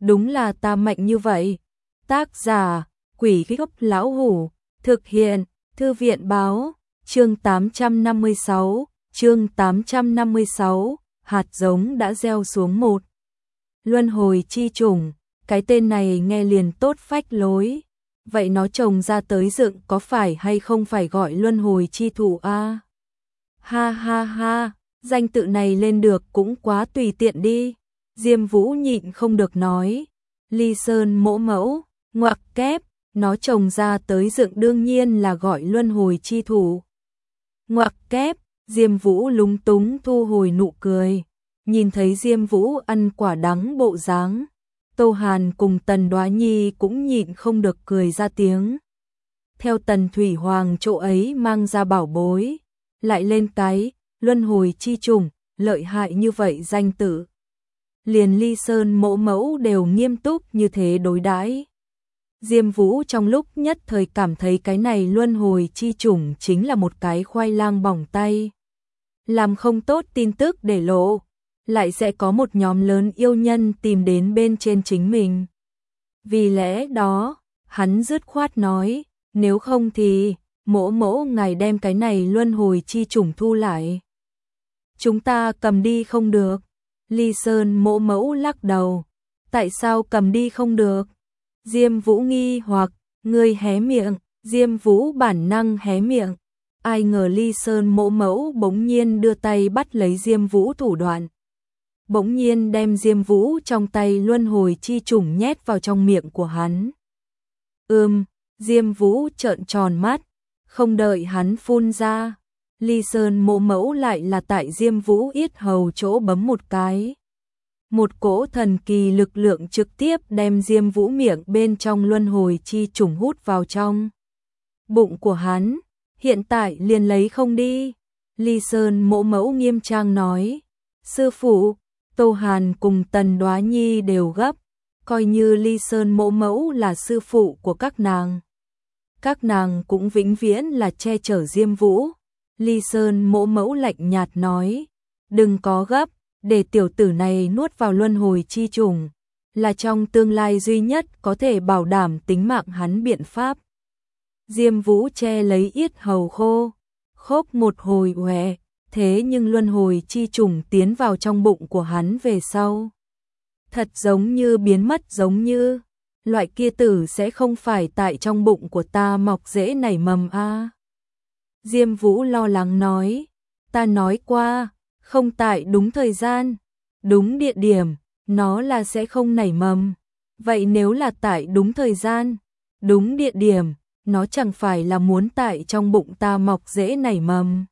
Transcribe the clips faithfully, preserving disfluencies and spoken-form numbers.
đúng là ta mạnh như vậy. Tác giả, Quỷ Gốc Lão Hủ, thực hiện, Thư viện Báo, chương tám trăm năm mươi sáu, chương tám trăm năm mươi sáu, hạt giống đã gieo xuống một. Luân hồi chi trùng, cái tên này nghe liền tốt phách lối. Vậy nó trồng ra tới dựng có phải hay không phải gọi luân hồi chi thụ a? Ha ha ha, danh tự này lên được cũng quá tùy tiện đi. Diêm Vũ nhịn không được nói. Ly Sơn mỗ mẫu, ngoặc kép, nó trồng ra tới dựng đương nhiên là gọi luân hồi chi thụ. Ngoặc kép, Diêm Vũ lúng túng thu hồi nụ cười. Nhìn thấy Diêm Vũ ăn quả đắng bộ dáng, Tô Hàn cùng Tần Đoá Nhi cũng nhịn không được cười ra tiếng. Theo Tần Thủy Hoàng chỗ ấy mang ra bảo bối, lại lên cái luân hồi chi trùng, lợi hại như vậy danh tự. Liền Ly Sơn mỗ mẫu đều nghiêm túc như thế đối đãi. Diêm Vũ trong lúc nhất thời cảm thấy cái này luân hồi chi trùng chính là một cái khoai lang bỏng tay. Làm không tốt tin tức để lộ, lại sẽ có một nhóm lớn yêu nhân tìm đến bên trên chính mình. Vì lẽ đó, hắn dứt khoát nói, nếu không thì, mỗ mỗ ngài đem cái này luân hồi chi trùng thu lại. Chúng ta cầm đi không được. Ly Sơn mỗ mẫu lắc đầu. Tại sao cầm đi không được? Diêm Vũ nghi hoặc, ngươi hé miệng, Diêm Vũ bản năng hé miệng. Ai ngờ Ly Sơn mỗ mẫu bỗng nhiên đưa tay bắt lấy Diêm Vũ thủ đoạn. Bỗng nhiên đem Diêm Vũ trong tay luân hồi chi trùng nhét vào trong miệng của hắn. Ừm, Diêm Vũ trợn tròn mắt, không đợi hắn phun ra. Ly Sơn mỗ mẫu lại là tại Diêm Vũ yết hầu chỗ bấm một cái. Một cỗ thần kỳ lực lượng trực tiếp đem Diêm Vũ miệng bên trong luân hồi chi trùng hút vào trong bụng của hắn. Hiện tại liền lấy không đi. Ly Sơn mỗ mẫu nghiêm trang nói. Sư phụ, Tô Hàn cùng Tần Đoá Nhi đều gấp, coi như Ly Sơn mỗ mẫu là sư phụ của các nàng. Các nàng cũng vĩnh viễn là che chở Diêm Vũ. Ly Sơn mỗ mẫu lạnh nhạt nói, đừng có gấp, để tiểu tử này nuốt vào luân hồi chi trùng, là trong tương lai duy nhất có thể bảo đảm tính mạng hắn biện pháp. Diêm Vũ che lấy yết hầu khô, khốc một hồi òe, thế nhưng luân hồi chi trùng tiến vào trong bụng của hắn về sau. Thật giống như biến mất giống như, loại kia tử sẽ không phải tại trong bụng của ta mọc rễ nảy mầm a. À. Diêm Vũ lo lắng nói, ta nói qua, không tại đúng thời gian, đúng địa điểm, nó là sẽ không nảy mầm. Vậy nếu là tại đúng thời gian, đúng địa điểm, nó chẳng phải là muốn tại trong bụng ta mọc rễ nảy mầm.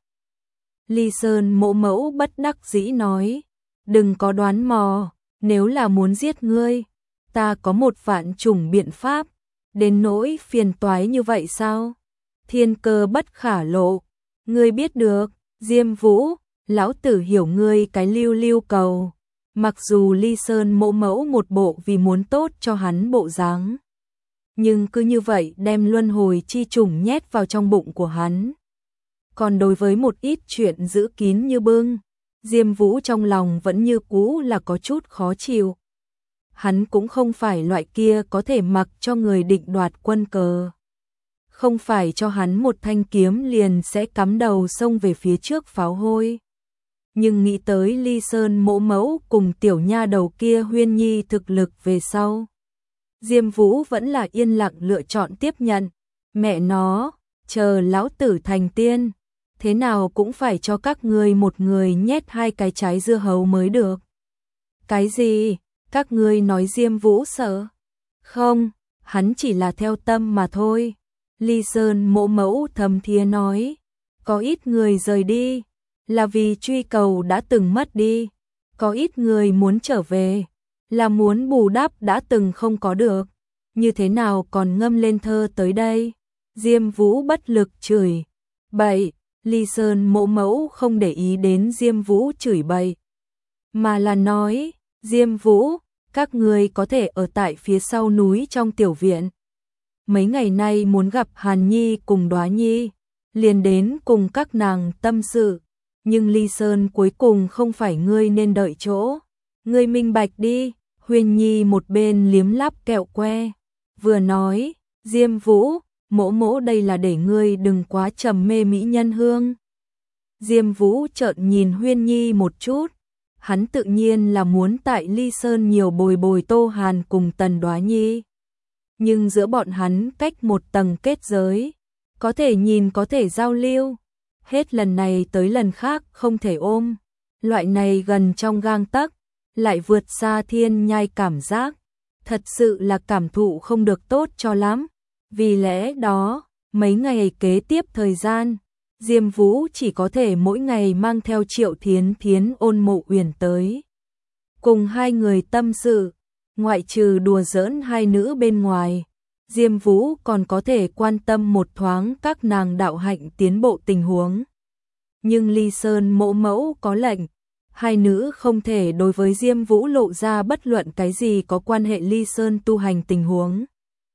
Ly Sơn mỗ mẫu bất đắc dĩ nói, đừng có đoán mò, nếu là muốn giết ngươi, ta có một vạn chủng biện pháp, đến nỗi phiền toái như vậy sao? Thiên cơ bất khả lộ, ngươi biết được, Diêm Vũ, lão tử hiểu ngươi cái lưu lưu cầu. Mặc dù Ly Sơn mỗ mẫu một bộ vì muốn tốt cho hắn bộ dáng, nhưng cứ như vậy đem luân hồi chi trùng nhét vào trong bụng của hắn. Còn đối với một ít chuyện giữ kín như bưng, Diêm Vũ trong lòng vẫn như cũ là có chút khó chịu. Hắn cũng không phải loại kia có thể mặc cho người định đoạt quân cờ. Không phải cho hắn một thanh kiếm liền sẽ cắm đầu xông về phía trước pháo hôi. Nhưng nghĩ tới Ly Sơn mỗ mẫu cùng tiểu nha đầu kia Huyên Nhi thực lực về sau, Diêm Vũ vẫn là yên lặng lựa chọn tiếp nhận. Mẹ nó, chờ lão tử thành tiên, thế nào cũng phải cho các ngươi một người nhét hai cái trái dưa hấu mới được. Cái gì? Các ngươi nói Diêm Vũ sợ? Không, hắn chỉ là theo tâm mà thôi. Ly Sơn mỗ mẫu thầm thía nói, có ít người rời đi, là vì truy cầu đã từng mất đi. Có ít người muốn trở về, là muốn bù đắp đã từng không có được. Như thế nào còn ngâm lên thơ tới đây? Diêm Vũ bất lực chửi bậy. Ly Sơn mỗ mẫu không để ý đến Diêm Vũ chửi bậy, mà là nói, Diêm Vũ, các ngươi có thể ở tại phía sau núi trong tiểu viện. Mấy ngày nay muốn gặp Hàn Nhi cùng Đoá Nhi, liền đến cùng các nàng tâm sự. Nhưng Ly Sơn cuối cùng không phải ngươi nên đợi chỗ. Ngươi minh bạch đi, Huyên Nhi một bên liếm láp kẹo que, vừa nói, Diêm Vũ, mỗ mỗ đây là để ngươi đừng quá trầm mê mỹ nhân hương. Diêm Vũ trợn nhìn Huyên Nhi một chút, hắn tự nhiên là muốn tại Ly Sơn nhiều bồi bồi Tô Hàn cùng Tần Đoá Nhi. Nhưng giữa bọn hắn cách một tầng kết giới, có thể nhìn có thể giao lưu, hết lần này tới lần khác không thể ôm, loại này gần trong gang tấc, lại vượt xa thiên nhai cảm giác, thật sự là cảm thụ không được tốt cho lắm. Vì lẽ đó, mấy ngày kế tiếp thời gian, Diêm Vũ chỉ có thể mỗi ngày mang theo Triệu Thiến Thiến Ôn Mộ Uyển tới. Cùng hai người tâm sự, ngoại trừ đùa giỡn hai nữ bên ngoài, Diêm Vũ còn có thể quan tâm một thoáng các nàng đạo hạnh tiến bộ tình huống. Nhưng Ly Sơn mỗ mẫu có lệnh, hai nữ không thể đối với Diêm Vũ lộ ra bất luận cái gì có quan hệ Ly Sơn tu hành tình huống.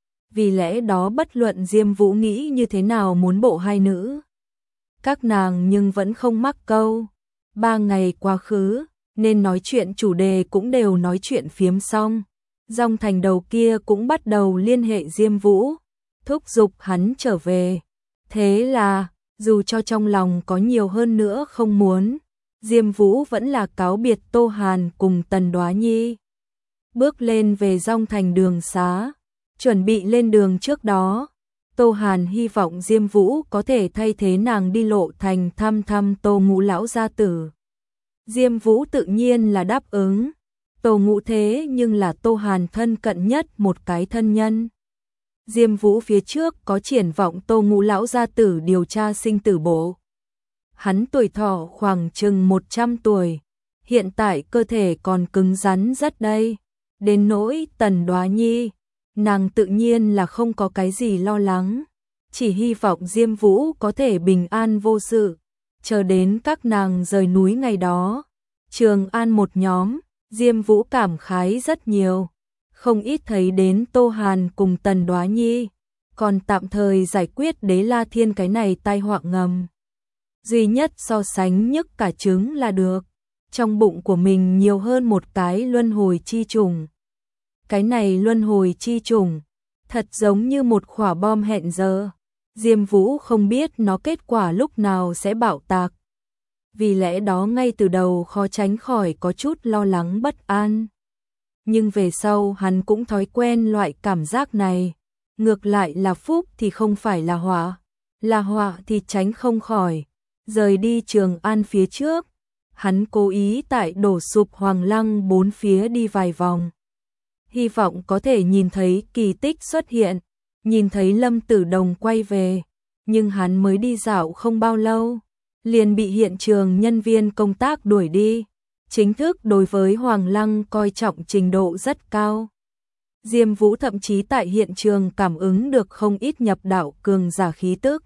Vì lẽ đó bất luận Diêm Vũ nghĩ như thế nào muốn bộ hai nữ, các nàng nhưng vẫn không mắc câu. Ba ngày quá khứ, nên nói chuyện chủ đề cũng đều nói chuyện phiếm xong. Dòng Thành đầu kia cũng bắt đầu liên hệ Diêm Vũ, thúc giục hắn trở về. Thế là, dù cho trong lòng có nhiều hơn nữa không muốn, Diêm Vũ vẫn là cáo biệt Tô Hàn cùng Tần Đoá Nhi. Bước lên về Dòng Thành đường xá, chuẩn bị lên đường trước đó, Tô Hàn hy vọng Diêm Vũ có thể thay thế nàng đi Lộ Thành thăm thăm Tô Ngũ lão gia tử. Diêm Vũ tự nhiên là đáp ứng. Tô Ngũ thế nhưng là Tô Hàn thân cận nhất một cái thân nhân. Diêm Vũ phía trước có triển vọng Tô Ngũ lão gia tử điều tra sinh tử bộ. Hắn tuổi thọ khoảng chừng một trăm tuổi, hiện tại cơ thể còn cứng rắn rất đây. Đến nỗi Tần Đoá Nhi, nàng tự nhiên là không có cái gì lo lắng, chỉ hy vọng Diêm Vũ có thể bình an vô sự, chờ đến các nàng rời núi ngày đó. Trường An một nhóm, Diêm Vũ cảm khái rất nhiều, không ít thấy đến Tô Hàn cùng Tần Đoá Nhi, còn tạm thời giải quyết Đế La Thiên cái này tai họa ngầm. Duy nhất so sánh nhức cả trứng là được, trong bụng của mình nhiều hơn một cái luân hồi chi trùng. Cái này luân hồi chi trùng, thật giống như một quả bom hẹn giờ. Diêm Vũ không biết nó kết quả lúc nào sẽ bạo tạc. Vì lẽ đó ngay từ đầu khó tránh khỏi có chút lo lắng bất an. Nhưng về sau hắn cũng thói quen loại cảm giác này. Ngược lại là phúc thì không phải là họa, là họa thì tránh không khỏi. Rời đi Trường An phía trước, hắn cố ý tại đổ sụp Hoàng Lăng bốn phía đi vài vòng. Hy vọng có thể nhìn thấy kỳ tích xuất hiện, nhìn thấy Lâm Tử Đồng quay về, nhưng hắn mới đi dạo không bao lâu, liền bị hiện trường nhân viên công tác đuổi đi. Chính thức đối với Hoàng Lăng coi trọng trình độ rất cao. Diêm Vũ thậm chí tại hiện trường cảm ứng được không ít nhập đạo cường giả khí tức.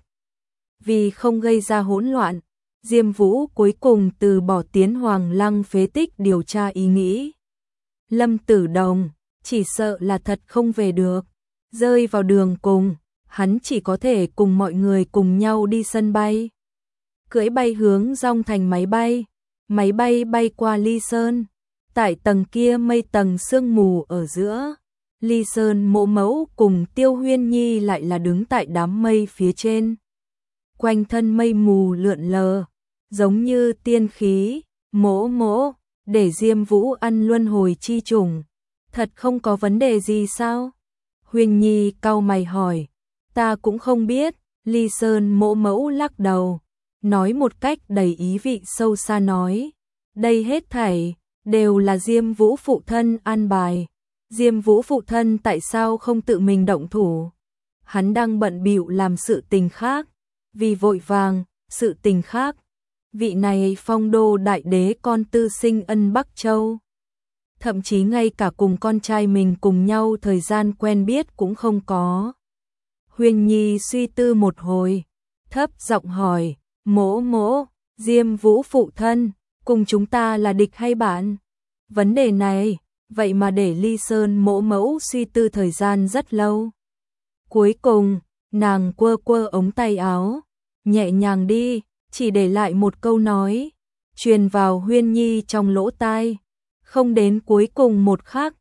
Vì không gây ra hỗn loạn, Diêm Vũ cuối cùng từ bỏ tiến Hoàng Lăng phế tích điều tra ý nghĩ. Lâm Tử Đồng chỉ sợ là thật không về được, rơi vào đường cùng, hắn chỉ có thể cùng mọi người cùng nhau đi sân bay. Cưỡi bay hướng Dòng Thành máy bay, máy bay bay qua Ly Sơn, tại tầng kia mây tầng sương mù ở giữa, Ly Sơn mộ mẫu cùng Tiêu Huyên Nhi lại là đứng tại đám mây phía trên. Quanh thân mây mù lượn lờ, giống như tiên khí, mỗ mỗ, để Diêm Vũ ăn luân hồi chi trùng. Thật không có vấn đề gì sao? Huyên Nhi cau mày hỏi. Ta cũng không biết, Ly Sơn mỗ mẫu lắc đầu, nói một cách đầy ý vị sâu xa nói. Đây hết thảy, đều là Diêm Vũ phụ thân an bài. Diêm Vũ phụ thân tại sao không tự mình động thủ? Hắn đang bận bịu làm sự tình khác, vì vội vàng, sự tình khác. Vị này phong đô đại đế con tư sinh ân Bắc Châu. Thậm chí ngay cả cùng con trai mình cùng nhau thời gian quen biết cũng không có. Huyên Nhi suy tư một hồi, thấp giọng hỏi, mỗ mỗ, Diêm Vũ phụ thân, cùng chúng ta là địch hay bạn? Vấn đề này, vậy mà để Ly Sơn mỗ mẫu suy tư thời gian rất lâu. Cuối cùng, nàng quơ quơ ống tay áo, nhẹ nhàng đi, chỉ để lại một câu nói, truyền vào Huyên Nhi trong lỗ tai. Không đến cuối cùng một khắc,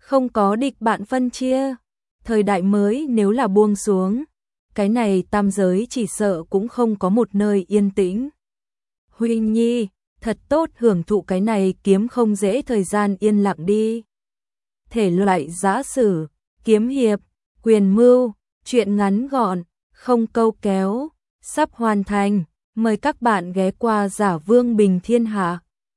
không có địch bạn phân chia. Thời đại mới nếu là buông xuống, cái này tam giới chỉ sợ cũng không có một nơi yên tĩnh. Huy Nhi, thật tốt hưởng thụ cái này kiếm không dễ thời gian yên lặng đi. Thể loại giã sử, kiếm hiệp, quyền mưu, truyện ngắn gọn, không câu kéo, sắp hoàn thành. Mời các bạn ghé qua Giả Vương Bình Thiên Hạ.